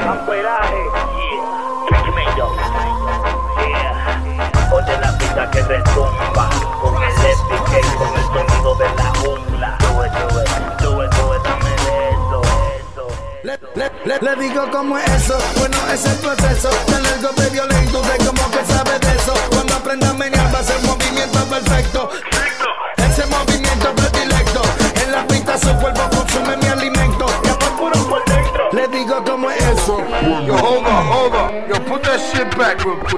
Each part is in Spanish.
Amperaje, yeah. Tremendo, yeah. Oye la pista que retumba con el FDK, con el sonido de la jungla. Do it, dame de eso. Le digo cómo es eso, bueno es el proceso. Tan algo de violento, usted como que sabe de eso. Cuando aprenda a menear va a ser movimiento perfecto. Ese movimiento predilecto. En la pista su cuerpo consume mi alimento. Y por puro por dentro. Le digo cómo es eso. Yo, hold up. Yo, put that shit back real quick.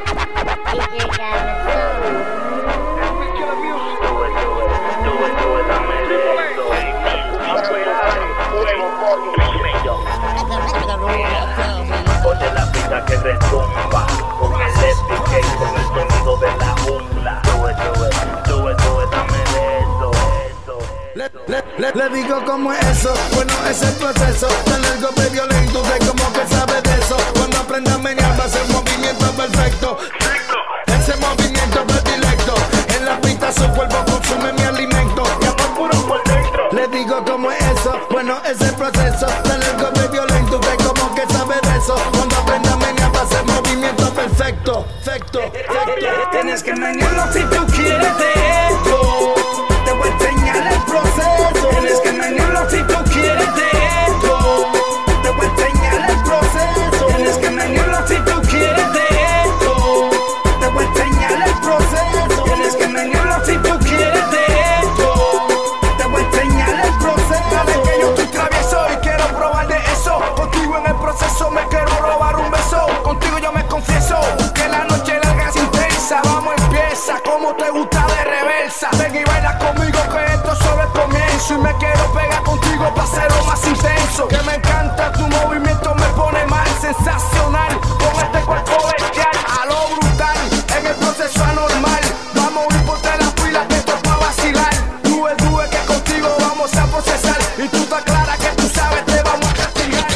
Oye la pista que retumba con el FDK, con el sonido de la jungla. Do it, dame de eso. Le digo cómo es eso, bueno es el proceso. Tan algo de violento, usted como que sabe de eso. Cuando aprenda a menear va a ser movimiento perfecto. Ese movimiento predilecto. En la pista su cuerpo consume mi alimento. Y a por puro por dentro. Le digo cómo es eso, bueno es el proceso. Tan algo de violento, usted como que sabe de eso. Cuando aprenda a menear va a ser movimiento perfecto. Tienes que menearlo si tú quieres de esto. Te voy a enseñar el proceso. Tienes que menearlo si tú quieres de esto. Te voy a enseñar el proceso. Tienes que menearlo si tú quieres de esto. Te voy a enseñar el proceso. Tienes que menearlo si tú quieres de esto. Te voy a enseñar el proceso. Dale que yo estoy travieso y quiero probar de eso. Contigo en el proceso me quiero robar un beso. Contigo yo me confieso que la noche larga es intensa. Vamos, empieza como te gusta de reversa. Ven y baila conmigo que esto solo es comienzo. Y me quiero pegar contigo para hacerlo más intenso. Que me encanta tu movimiento, me pone mal, sensacional. Con este cuerpo bestial, a lo brutal. En el proceso anormal, vamos a ir por las pilas que esto es pa' vacilar. Do it, que contigo vamos a procesar. Y tú te aclaras que tú sabes, te vamos a castigar.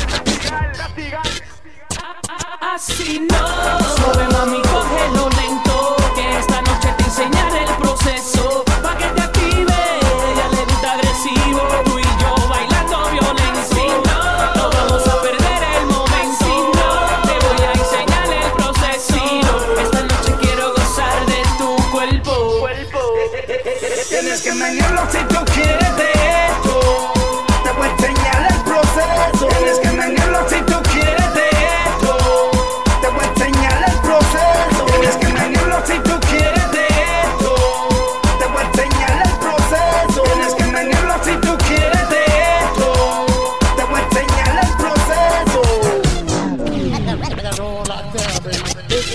Así no. Sube mami, cógelo lento, que esta noche te enseñaré el proceso. Pa' que te active, ella le gusta agresivo. Tú y yo bailando violento. No vamos a perder el momento. Te voy a enseñar el proceso. Esta noche quiero gozar de tu cuerpo. Tienes que menearlo si tú quieres de esto. Te voy a enseñar el proceso. Tienes que menearlo si tú quieres de esto. Te voy a enseñar el proceso. Tienes que menearlo si tú quieres de esto. Te voy a enseñar el proceso. Tienes que menearlo si tú quieres de esto. Te voy a enseñar el proceso.